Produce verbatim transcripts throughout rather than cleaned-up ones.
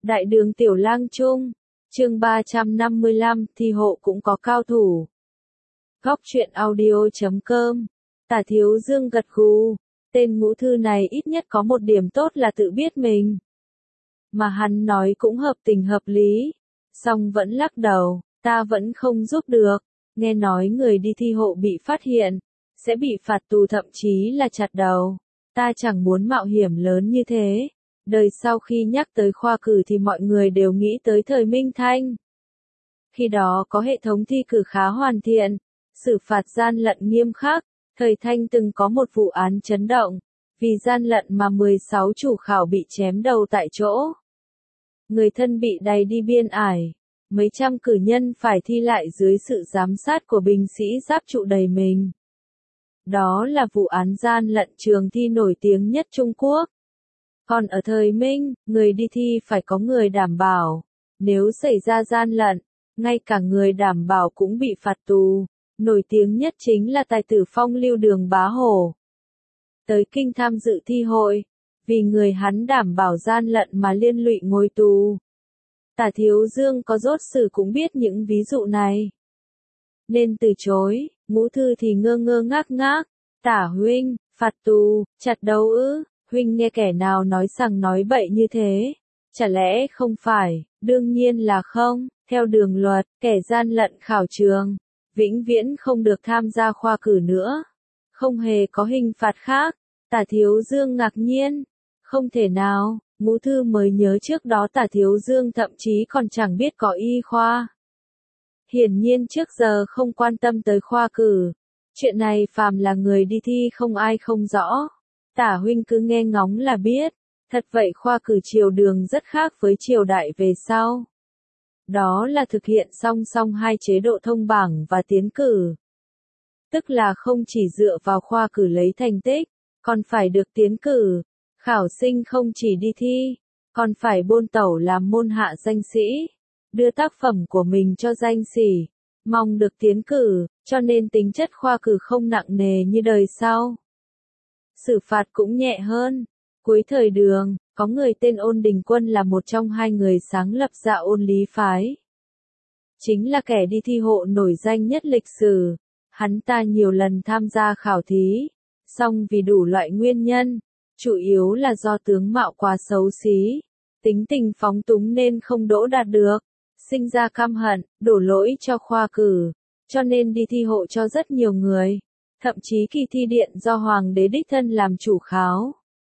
Đại đường Tiểu Lang Trung, chương ba trăm năm mươi lăm, thi hộ cũng có cao thủ. Góc truyện audio chấm com. Tả Thiếu Dương gật gù, tên Ngũ Thư này ít nhất có một điểm tốt là tự biết mình. Mà hắn nói cũng hợp tình hợp lý, song vẫn lắc đầu, ta vẫn không giúp được, nghe nói người đi thi hộ bị phát hiện, sẽ bị phạt tù thậm chí là chặt đầu, ta chẳng muốn mạo hiểm lớn như thế. Đời sau khi nhắc tới khoa cử thì mọi người đều nghĩ tới thời Minh Thanh. Khi đó có hệ thống thi cử khá hoàn thiện, xử phạt gian lận nghiêm khắc, thời Thanh từng có một vụ án chấn động, vì gian lận mà mười sáu chủ khảo bị chém đầu tại chỗ. Người thân bị đày đi biên ải, mấy trăm cử nhân phải thi lại dưới sự giám sát của binh sĩ giáp trụ đầy mình. Đó là vụ án gian lận trường thi nổi tiếng nhất Trung Quốc. Còn ở thời Minh, người đi thi phải có người đảm bảo. Nếu xảy ra gian lận, ngay cả người đảm bảo cũng bị phạt tù. Nổi tiếng nhất chính là tài tử phong lưu Đường Bá Hổ. Tới kinh tham dự thi hội, vì người hắn đảm bảo gian lận mà liên lụy ngồi tù. Tả Thiếu Dương có rốt sử cũng biết những ví dụ này, nên từ chối. Ngũ Thư thì ngơ ngơ ngác ngác. Tả huynh, phạt tù, chặt đầu ư? Huynh nghe kẻ nào nói sằng nói bậy như thế? Chả lẽ không phải? Đương nhiên là không. Theo đường luật, kẻ gian lận khảo trường, vĩnh viễn không được tham gia khoa cử nữa. Không hề có hình phạt khác. Tả Thiếu Dương ngạc nhiên. Không thể nào. Ngũ Thư mới nhớ trước đó Tả Thiếu Dương thậm chí còn chẳng biết có y khoa. Hiển nhiên trước giờ không quan tâm tới khoa cử. Chuyện này phàm là người đi thi không ai không rõ. Tả huynh cứ nghe ngóng là biết. Thật vậy khoa cử triều Đường rất khác với triều đại về sau. Đó là thực hiện song song hai chế độ thông bảng và tiến cử. Tức là không chỉ dựa vào khoa cử lấy thành tích, còn phải được tiến cử. Khảo sinh không chỉ đi thi, còn phải bôn tẩu làm môn hạ danh sĩ, đưa tác phẩm của mình cho danh sĩ, mong được tiến cử, cho nên tính chất khoa cử không nặng nề như đời sau. Xử phạt cũng nhẹ hơn. Cuối thời Đường, có người tên Ôn Đình Quân là một trong hai người sáng lập ra Ôn Lý phái. Chính là kẻ đi thi hộ nổi danh nhất lịch sử. Hắn ta nhiều lần tham gia khảo thí, song vì đủ loại nguyên nhân, chủ yếu là do tướng mạo quá xấu xí, tính tình phóng túng nên không đỗ đạt được, sinh ra căm hận, đổ lỗi cho khoa cử, cho nên đi thi hộ cho rất nhiều người, thậm chí kỳ thi điện do Hoàng đế đích thân làm chủ khảo.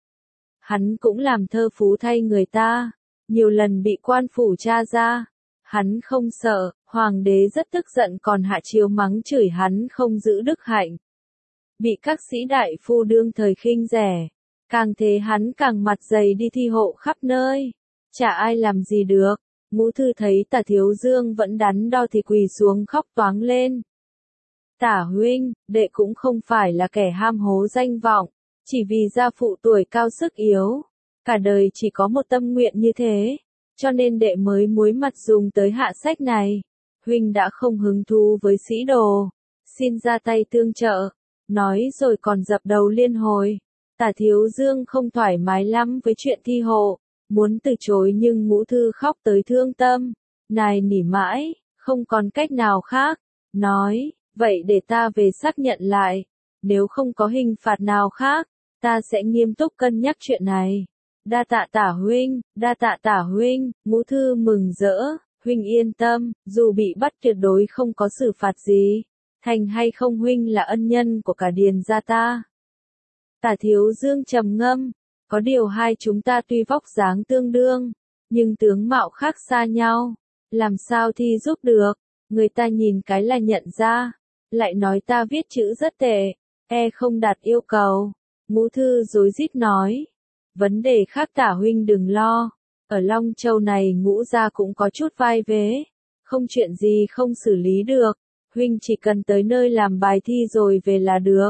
Hắn cũng làm thơ phú thay người ta, nhiều lần bị quan phủ tra ra. Hắn không sợ, Hoàng đế rất tức giận còn hạ chiếu mắng chửi hắn không giữ đức hạnh. Bị các sĩ đại phu đương thời khinh rẻ. Càng thế hắn càng mặt dày đi thi hộ khắp nơi. Chả ai làm gì được. Ngũ Thư thấy Tả Thiếu Dương vẫn đắn đo thì quỳ xuống khóc toáng lên. Tả huynh, đệ cũng không phải là kẻ ham hố danh vọng. Chỉ vì gia phụ tuổi cao sức yếu. Cả đời chỉ có một tâm nguyện như thế. Cho nên đệ mới muối mặt dùng tới hạ sách này. Huynh đã không hứng thú với sĩ đồ. Xin ra tay tương trợ. Nói rồi còn dập đầu liên hồi. Tả Thiếu Dương không thoải mái lắm với chuyện thi hộ. Muốn từ chối nhưng Ngũ Thư khóc tới thương tâm. Nài nỉ mãi, không còn cách nào khác. Nói, vậy để ta về xác nhận lại. Nếu không có hình phạt nào khác, ta sẽ nghiêm túc cân nhắc chuyện này. Đa tạ Tả huynh, đa tạ Tả huynh. Ngũ Thư mừng rỡ. Huynh yên tâm, dù bị bắt tuyệt đối không có xử phạt gì. Thành hay không huynh là ân nhân của cả Điền gia ta. Tả Thiếu Dương trầm ngâm. Có điều hai chúng ta tuy vóc dáng tương đương, nhưng tướng mạo khác xa nhau. Làm sao thi giúp được, người ta nhìn cái là nhận ra. Lại nói ta viết chữ rất tệ, e không đạt yêu cầu. Ngũ Thư rối rít nói. Vấn đề khác Tả huynh đừng lo. Ở Long Châu này Ngũ gia cũng có chút vai vế. Không chuyện gì không xử lý được. Huynh chỉ cần tới nơi làm bài thi rồi về là được.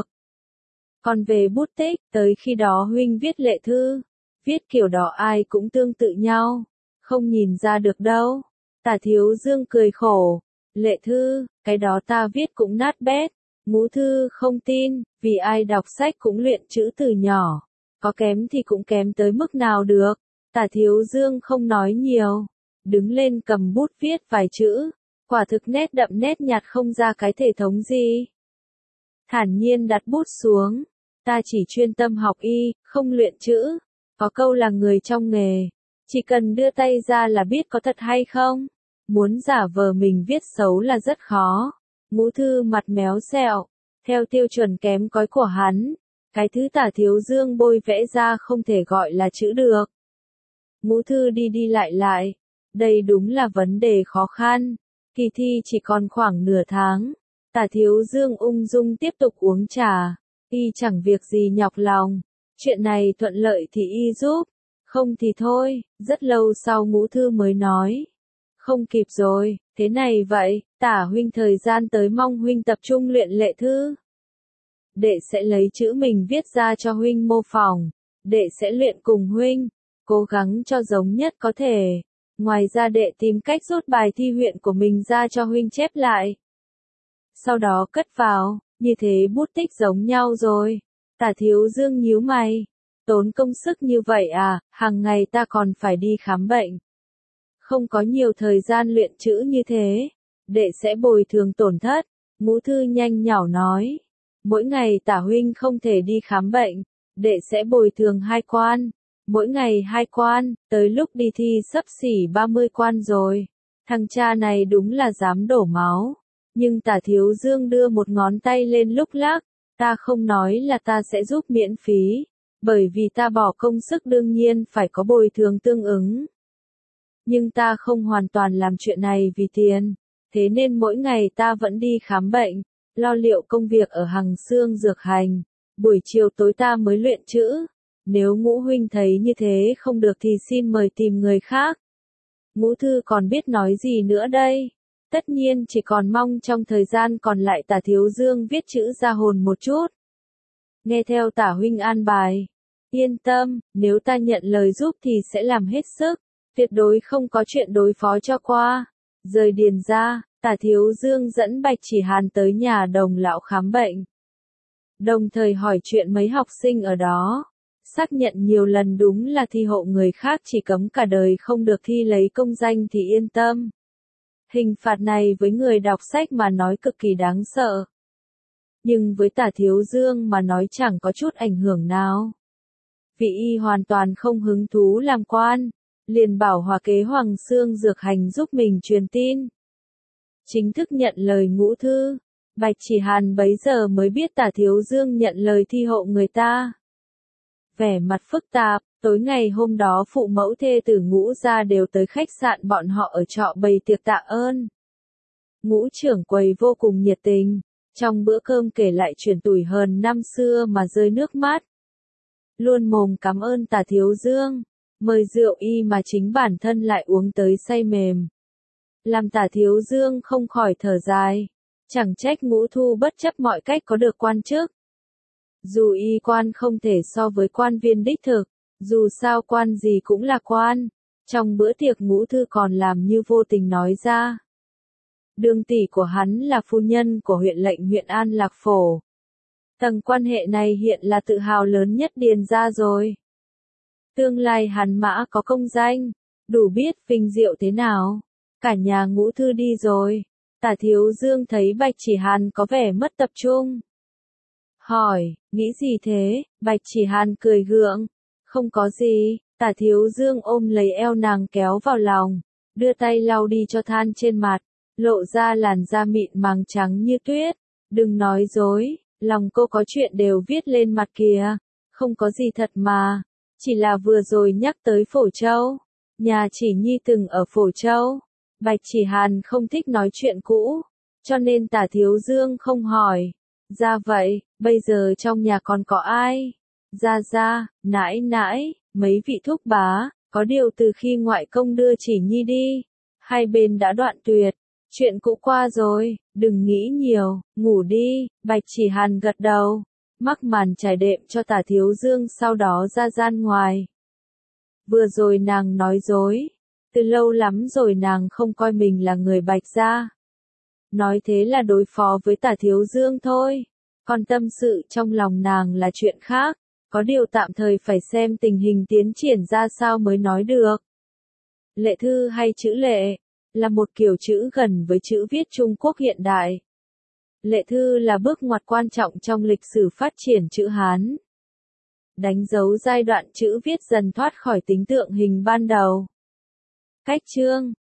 Còn về bút tích, tới khi đó huynh viết lệ thư. Viết kiểu đó ai cũng tương tự nhau. Không nhìn ra được đâu. Tả Thiếu Dương cười khổ. Lệ thư, cái đó ta viết cũng nát bét. Ngũ Thư không tin, vì ai đọc sách cũng luyện chữ từ nhỏ. Có kém thì cũng kém tới mức nào được. Tả Thiếu Dương không nói nhiều, đứng lên cầm bút viết vài chữ, quả thực nét đậm nét nhạt không ra cái thể thống gì. Thản nhiên đặt bút xuống, ta chỉ chuyên tâm học y, không luyện chữ, có câu là người trong nghề, chỉ cần đưa tay ra là biết có thật hay không, muốn giả vờ mình viết xấu là rất khó. Ngũ Thư mặt méo xẹo, theo tiêu chuẩn kém cỏi của hắn, cái thứ Tả Thiếu Dương bôi vẽ ra không thể gọi là chữ được. Ngũ Thư đi đi lại lại, đây đúng là vấn đề khó khăn, kỳ thi chỉ còn khoảng nửa tháng. Tả Thiếu Dương ung dung tiếp tục uống trà, y chẳng việc gì nhọc lòng, chuyện này thuận lợi thì y giúp, không thì thôi. Rất lâu sau Ngũ Thư mới nói, không kịp rồi, thế này vậy, Tả huynh thời gian tới mong huynh tập trung luyện lệ thư. Đệ sẽ lấy chữ mình viết ra cho huynh mô phỏng, đệ sẽ luyện cùng huynh, cố gắng cho giống nhất có thể. Ngoài ra đệ tìm cách rút bài thi huyện của mình ra cho huynh chép lại. Sau đó cất vào, như thế bút tích giống nhau rồi. Tả Thiếu Dương nhíu mày, tốn công sức như vậy à, hàng ngày ta còn phải đi khám bệnh. Không có nhiều thời gian luyện chữ như thế, đệ sẽ bồi thường tổn thất. Ngũ Thư nhanh nhảu nói, mỗi ngày Tả huynh không thể đi khám bệnh, đệ sẽ bồi thường hai quan. Mỗi ngày hai quan, tới lúc đi thi sắp xỉ ba mươi quan rồi. Thằng cha này đúng là dám đổ máu. Nhưng Tả Thiếu Dương đưa một ngón tay lên lúc lắc, ta không nói là ta sẽ giúp miễn phí, bởi vì ta bỏ công sức đương nhiên phải có bồi thường tương ứng. Nhưng ta không hoàn toàn làm chuyện này vì tiền, thế nên mỗi ngày ta vẫn đi khám bệnh, lo liệu công việc ở Hằng Xương Dược Hành, buổi chiều tối ta mới luyện chữ. Nếu Ngũ huynh thấy như thế không được thì xin mời tìm người khác. Ngũ Thư còn biết nói gì nữa đây? Tất nhiên chỉ còn mong trong thời gian còn lại Tả Thiếu Dương viết chữ ra hồn một chút. Nghe theo Tả huynh an bài. Yên tâm, nếu ta nhận lời giúp thì sẽ làm hết sức, tuyệt đối không có chuyện đối phó cho qua. Rời điền ra, Tả Thiếu Dương dẫn Bạch Chỉ Hàn tới nhà Đồng lão khám bệnh. Đồng thời hỏi chuyện mấy học sinh ở đó. Xác nhận nhiều lần đúng là thi hộ người khác chỉ cấm cả đời không được thi lấy công danh thì yên tâm. Hình phạt này với người đọc sách mà nói cực kỳ đáng sợ. Nhưng với Tả Thiếu Dương mà nói chẳng có chút ảnh hưởng nào. Vì y hoàn toàn không hứng thú làm quan, liền bảo hòa kế Hoàng Xương Dược Hành giúp mình truyền tin. Chính thức nhận lời Ngũ Thư, Bạch Chỉ Hàn bấy giờ mới biết Tả Thiếu Dương nhận lời thi hộ người ta. Vẻ mặt phức tạp, tối ngày hôm đó phụ mẫu thê tử Ngũ gia đều tới khách sạn bọn họ ở trọ bày tiệc tạ ơn. Ngũ trưởng quầy vô cùng nhiệt tình, trong bữa cơm kể lại chuyện tủi hờn năm xưa mà rơi nước mắt. Luôn mồm cảm ơn Tả Thiếu Dương, mời rượu y mà chính bản thân lại uống tới say mềm. Làm Tả Thiếu Dương không khỏi thở dài, chẳng trách Ngũ Thu bất chấp mọi cách có được quan chức. Dù y quan không thể so với quan viên đích thực, dù sao quan gì cũng là quan. Trong bữa tiệc Ngũ Thư còn làm như vô tình nói ra. Đường tỷ của hắn là phu nhân của huyện lệnh huyện An Lạc Phổ. Tầng quan hệ này hiện là tự hào lớn nhất điền ra rồi. Tương lai hắn mã có công danh, đủ biết vinh diệu thế nào. Cả nhà Ngũ Thư đi rồi. Tả Thiếu Dương thấy Bạch Chỉ Hàn có vẻ mất tập trung. Hỏi, nghĩ gì thế? Bạch Chỉ Hàn cười gượng. Không có gì. Tả Thiếu Dương ôm lấy eo nàng kéo vào lòng, đưa tay lau đi cho than trên mặt, lộ ra làn da mịn màng trắng như tuyết. Đừng nói dối, lòng cô có chuyện đều viết lên mặt kìa. Không có gì thật mà. Chỉ là vừa rồi nhắc tới Phổ Châu. Nhà Chỉ Nhi từng ở Phổ Châu. Bạch Chỉ Hàn không thích nói chuyện cũ, cho nên Tả Thiếu Dương không hỏi. Ra vậy, bây giờ trong nhà còn có ai? Ra ra, nãi nãi, mấy vị thúc bá, có điều từ khi ngoại công đưa Chỉ Nhi đi, hai bên đã đoạn tuyệt, chuyện cũ qua rồi, đừng nghĩ nhiều, ngủ đi. Bạch Chỉ Hàn gật đầu, mắc màn trải đệm cho Tả Thiếu Dương sau đó ra gian ngoài. Vừa rồi nàng nói dối, từ lâu lắm rồi nàng không coi mình là người Bạch gia. Nói thế là đối phó với Tả Thiếu Dương thôi, còn tâm sự trong lòng nàng là chuyện khác. Có điều tạm thời phải xem tình hình tiến triển ra sao mới nói được. Lệ thư hay chữ lệ là một kiểu chữ gần với chữ viết Trung Quốc hiện đại. Lệ thư là bước ngoặt quan trọng trong lịch sử phát triển chữ Hán, đánh dấu giai đoạn chữ viết dần thoát khỏi tính tượng hình ban đầu. Cách chương